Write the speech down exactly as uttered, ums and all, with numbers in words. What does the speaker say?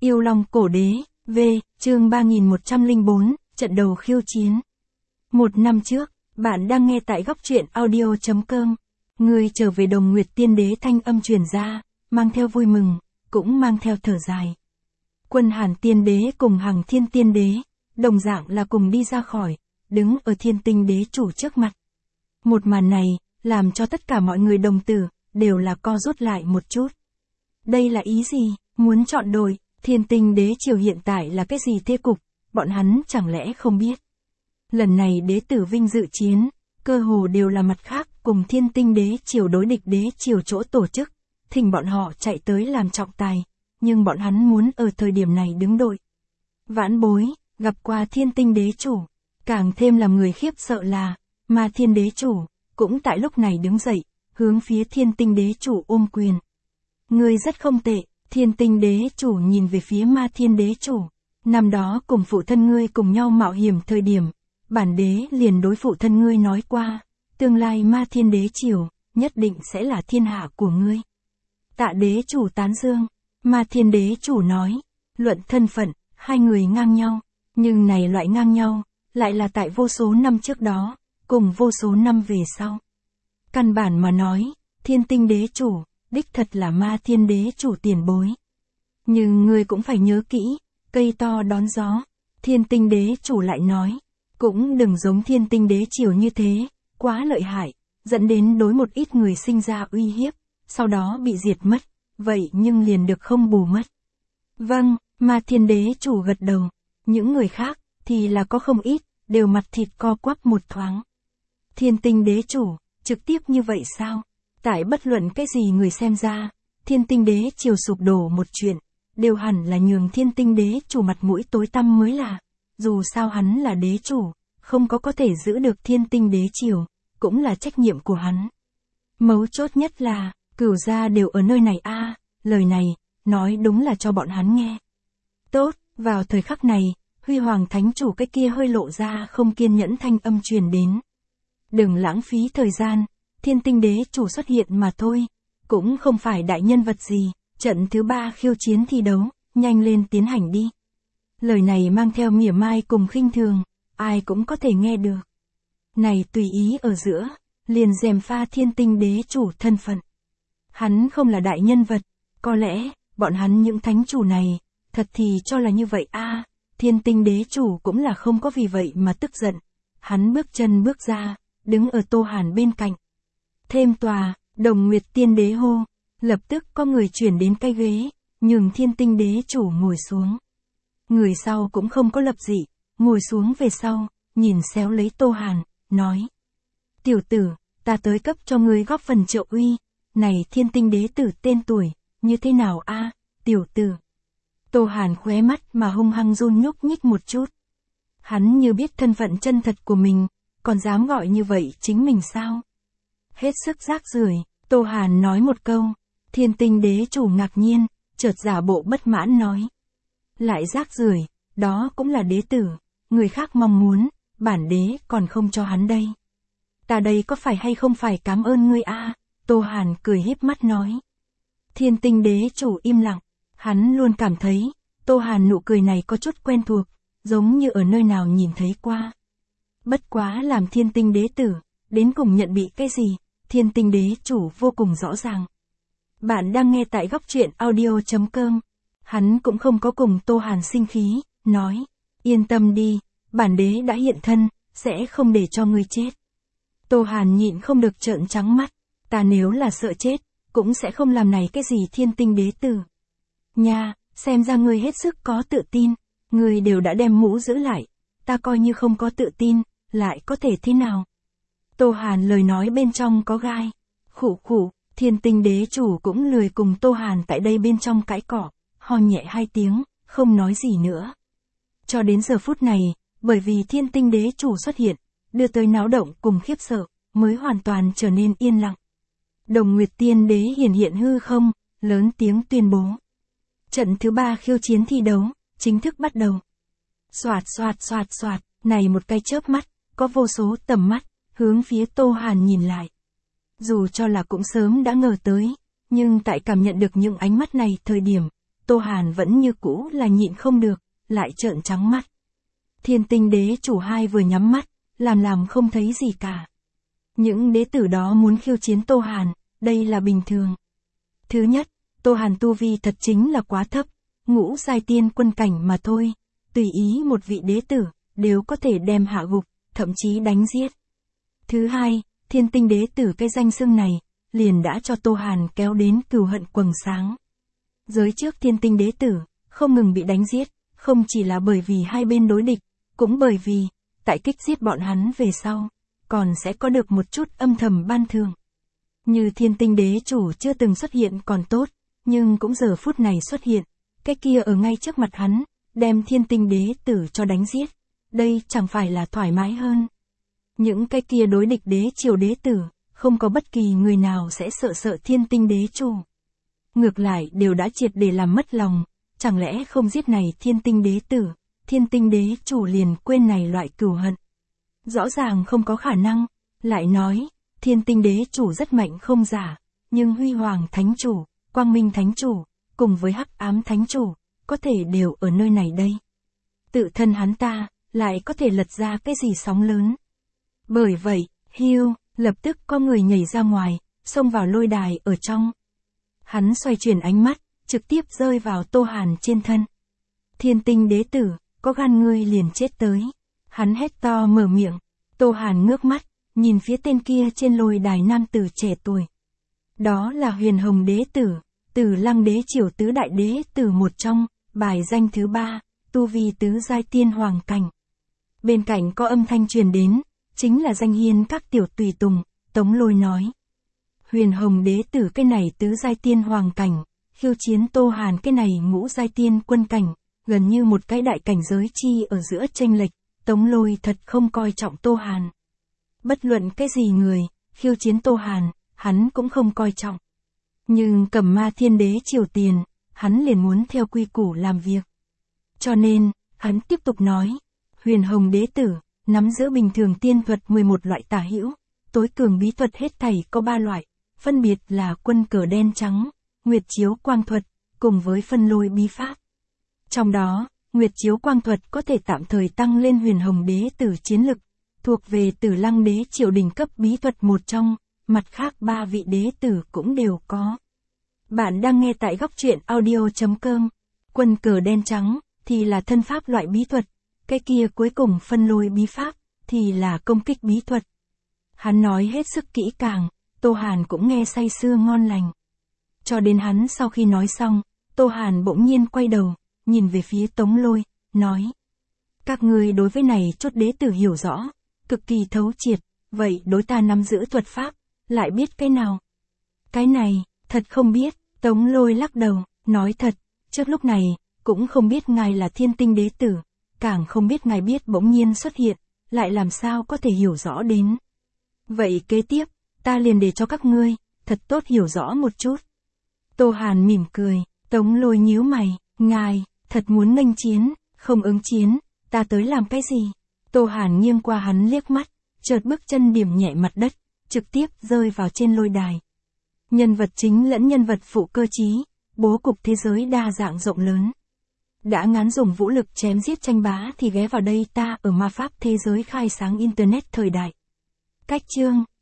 Yêu Long Cổ Đế, V, chương ba nghìn một trăm lẻ bốn, trận đầu khiêu chiến. Một năm trước, bạn đang nghe tại góc truyện audio chấm com. Người trở về Đồng Nguyệt Tiên Đế thanh âm truyền ra, mang theo vui mừng, cũng mang theo thở dài. Quân Hàn Tiên Đế cùng Hằng Thiên Tiên Đế, đồng dạng là cùng đi ra khỏi, đứng ở Thiên Tinh Đế chủ trước mặt. Một màn này, làm cho tất cả mọi người đồng tử, đều là co rút lại một chút. Đây là ý gì? Muốn chọn đội, Thiên Tinh Đế triều hiện tại là cái gì thế cục, bọn hắn chẳng lẽ không biết. Lần này đế tử vinh dự chiến, cơ hồ đều là mặt khác cùng Thiên Tinh Đế triều đối địch đế triều chỗ tổ chức, thỉnh bọn họ chạy tới làm trọng tài, nhưng bọn hắn muốn ở thời điểm này đứng đội. Vãn bối, gặp qua Thiên Tinh Đế chủ, càng thêm làm người khiếp sợ là, Ma Thiên Đế chủ, cũng tại lúc này đứng dậy, hướng phía Thiên Tinh Đế chủ ôm quyền. Ngươi rất không tệ. Thiên Tinh Đế chủ nhìn về phía Ma Thiên Đế chủ. Năm đó cùng phụ thân ngươi cùng nhau mạo hiểm thời điểm, bản đế liền đối phụ thân ngươi nói qua, tương lai Ma Thiên Đế triều, nhất định sẽ là thiên hạ của ngươi. Tạ đế chủ tán dương. Ma Thiên Đế chủ nói, luận thân phận, hai người ngang nhau, nhưng này loại ngang nhau, lại là tại vô số năm trước đó, cùng vô số năm về sau. Căn bản mà nói, Thiên Tinh Đế chủ, đích thật là Ma Thiên Đế chủ tiền bối. Nhưng ngươi cũng phải nhớ kỹ, cây to đón gió. Thiên Tinh Đế chủ lại nói, cũng đừng giống Thiên Tinh Đế triều như thế, quá lợi hại, dẫn đến đối một ít người sinh ra uy hiếp, sau đó bị diệt mất, vậy nhưng liền được không bù mất. Vâng, Ma Thiên Đế chủ gật đầu, những người khác, thì là có không ít, đều mặt thịt co quắp một thoáng. Thiên Tinh Đế chủ, trực tiếp như vậy sao? Tại bất luận cái gì người xem ra, Thiên Tinh Đế triều sụp đổ một chuyện, đều hẳn là nhường Thiên Tinh Đế chủ mặt mũi tối tăm mới là. Dù sao hắn là đế chủ, không có có thể giữ được Thiên Tinh Đế triều, cũng là trách nhiệm của hắn. Mấu chốt nhất là, cửu gia đều ở nơi này a, à, lời này, nói đúng là cho bọn hắn nghe. Tốt, vào thời khắc này, Huy Hoàng Thánh chủ cái kia hơi lộ ra không kiên nhẫn thanh âm truyền đến. Đừng lãng phí thời gian. Thiên Tinh Đế chủ xuất hiện mà thôi, cũng không phải đại nhân vật gì, trận thứ ba khiêu chiến thi đấu, nhanh lên tiến hành đi. Lời này mang theo mỉa mai cùng khinh thường, ai cũng có thể nghe được. Này tùy ý ở giữa, liền dèm pha Thiên Tinh Đế chủ thân phận. Hắn không là đại nhân vật, có lẽ, bọn hắn những thánh chủ này, thật thì cho là như vậy a. À, Thiên Tinh Đế chủ cũng là không có vì vậy mà tức giận. Hắn bước chân bước ra, đứng ở Tô Hàn bên cạnh. Thêm tòa, Đồng Nguyệt Tiên Đế hô, lập tức có người chuyển đến cái ghế, nhường Thiên Tinh Đế chủ ngồi xuống. Người sau cũng không có lập dị, ngồi xuống về sau, nhìn xéo lấy Tô Hàn, nói. Tiểu tử, ta tới cấp cho ngươi góp phần trợ uy, này Thiên Tinh Đế tử tên tuổi, như thế nào a, à, tiểu tử. Tô Hàn khóe mắt mà hung hăng run nhúc nhích một chút. Hắn như biết thân phận chân thật của mình, còn dám gọi như vậy chính mình sao? Hết sức rác rưởi, Tô Hàn nói một câu, Thiên Tinh Đế chủ ngạc nhiên, chợt giả bộ bất mãn nói. Lại rác rưởi, đó cũng là đế tử, người khác mong muốn, bản đế còn không cho hắn đây. Ta đây có phải hay không phải cảm ơn ngươi a? À? Tô Hàn cười híp mắt nói. Thiên Tinh Đế chủ im lặng, hắn luôn cảm thấy, Tô Hàn nụ cười này có chút quen thuộc, giống như ở nơi nào nhìn thấy qua. Bất quá làm Thiên Tinh Đế tử, đến cùng nhận bị cái gì? Thiên Tinh Đế chủ vô cùng rõ ràng. Bạn đang nghe tại góc truyện audio chấm com. Hắn cũng không có cùng Tô Hàn sinh khí, nói. Yên tâm đi, bản đế đã hiện thân, sẽ không để cho ngươi chết. Tô Hàn nhịn không được trợn trắng mắt. Ta nếu là sợ chết, cũng sẽ không làm này cái gì Thiên Tinh Đế tử. Nha, xem ra ngươi hết sức có tự tin. Ngươi đều đã đem mũ giữ lại. Ta coi như không có tự tin, lại có thể thế nào? Tô Hàn lời nói bên trong có gai. Khụ khụ, Thiên Tinh Đế chủ cũng lười cùng Tô Hàn tại đây bên trong cãi cỏ, ho nhẹ hai tiếng, không nói gì nữa. Cho đến giờ phút này, bởi vì Thiên Tinh Đế chủ xuất hiện, đưa tới náo động cùng khiếp sợ, mới hoàn toàn trở nên yên lặng. Đồng Nguyệt Tiên Đế hiển hiện hư không, lớn tiếng tuyên bố. Trận thứ ba khiêu chiến thi đấu, chính thức bắt đầu. Xoạt xoạt xoạt xoạt, này một cái chớp mắt, có vô số tầm mắt, hướng phía Tô Hàn nhìn lại. Dù cho là cũng sớm đã ngờ tới, nhưng tại cảm nhận được những ánh mắt này thời điểm, Tô Hàn vẫn như cũ là nhịn không được, lại trợn trắng mắt. Thiên tinh đế chủ hai vừa nhắm mắt, làm làm không thấy gì cả. Những đế tử đó muốn khiêu chiến Tô Hàn, đây là bình thường. Thứ nhất, Tô Hàn tu vi thật chính là quá thấp, ngũ giai tiên quân cảnh mà thôi, tùy ý một vị đế tử, đều có thể đem hạ gục, thậm chí đánh giết. Thứ hai, thiên tinh đế tử cái danh xưng này, liền đã cho Tô Hàn kéo đến cừu hận quầng sáng. Giới trước thiên tinh đế tử, không ngừng bị đánh giết, không chỉ là bởi vì hai bên đối địch, cũng bởi vì, tại kích giết bọn hắn về sau, còn sẽ có được một chút âm thầm ban thưởng. Như thiên tinh đế chủ chưa từng xuất hiện còn tốt, nhưng cũng giờ phút này xuất hiện, cái kia ở ngay trước mặt hắn, đem thiên tinh đế tử cho đánh giết, đây chẳng phải là thoải mái hơn. Những cái kia đối địch đế triều đế tử, không có bất kỳ người nào sẽ sợ sợ thiên tinh đế chủ. Ngược lại đều đã triệt để làm mất lòng, chẳng lẽ không giết này thiên tinh đế tử, thiên tinh đế chủ liền quên này loại cừu hận. Rõ ràng không có khả năng, lại nói, thiên tinh đế chủ rất mạnh không giả, nhưng huy hoàng thánh chủ, quang minh thánh chủ, cùng với hắc ám thánh chủ, có thể đều ở nơi này đây. Tự thân hắn ta, lại có thể lật ra cái gì sóng lớn. Bởi vậy, hiu, lập tức có người nhảy ra ngoài, xông vào lôi đài ở trong. Hắn xoay chuyển ánh mắt, trực tiếp rơi vào Tô Hàn trên thân. Thiên tinh đế tử, có gan ngươi liền chết tới. Hắn hét to mở miệng. Tô Hàn ngước mắt, nhìn phía tên kia trên lôi đài nam tử trẻ tuổi. Đó là Huyền Hồng đế tử, Tử Lăng đế triều tứ đại đế tử một trong, bài danh thứ ba, tu vi tứ giai tiên hoàng cảnh. Bên cạnh có âm thanh truyền đến, chính là danh hiên các tiểu tùy tùng, Tống Lôi nói. Huyền Hồng đế tử cái này tứ giai tiên hoàng cảnh, khiêu chiến Tô Hàn cái này ngũ giai tiên quân cảnh, gần như một cái đại cảnh giới chi ở giữa chênh lệch, Tống Lôi thật không coi trọng Tô Hàn. Bất luận cái gì người, khiêu chiến Tô Hàn, hắn cũng không coi trọng. Nhưng Cẩm Ma Thiên đế triều tiền, hắn liền muốn theo quy củ làm việc. Cho nên, hắn tiếp tục nói, Huyền Hồng đế tử, nắm giữ bình thường tiên thuật mười một loại tả hữu, tối cường bí thuật hết thảy có ba loại, phân biệt là quân cờ đen trắng, nguyệt chiếu quang thuật, cùng với phân lôi bí pháp. Trong đó, nguyệt chiếu quang thuật có thể tạm thời tăng lên Huyền Hồng đế tử chiến lực, thuộc về Tử Lăng đế triều đỉnh cấp bí thuật một trong, mặt khác ba vị đế tử cũng đều có. Bạn đang nghe tại góc truyện audio chấm com. Quân cờ đen trắng thì là thân pháp loại bí thuật, cái kia cuối cùng phân lôi bí pháp thì là công kích bí thuật. Hắn nói hết sức kỹ càng, Tô Hàn cũng nghe say sưa ngon lành. Cho đến hắn sau khi nói xong, Tô Hàn bỗng nhiên quay đầu, nhìn về phía Tống Lôi, nói. Các người đối với này chút đế tử hiểu rõ, cực kỳ thấu triệt, vậy đối ta nắm giữ thuật pháp, lại biết cái nào? Cái này, thật không biết, Tống Lôi lắc đầu, nói thật, trước lúc này, cũng không biết ngài là thiên tinh đế tử, càng không biết ngài biết bỗng nhiên xuất hiện, lại làm sao có thể hiểu rõ đến. Vậy kế tiếp, ta liền để cho các ngươi, thật tốt hiểu rõ một chút. Tô Hàn mỉm cười, Tống Lôi nhíu mày, ngài, thật muốn nghênh chiến, không ứng chiến, ta tới làm cái gì? Tô Hàn nghiêng qua hắn liếc mắt, chợt bước chân điểm nhẹ mặt đất, trực tiếp rơi vào trên lôi đài. Nhân vật chính lẫn nhân vật phụ cơ trí, bố cục thế giới đa dạng rộng lớn. Đã ngán dùng vũ lực chém giết tranh bá thì ghé vào đây ta ở ma pháp thế giới khai sáng internet thời đại. Cách chương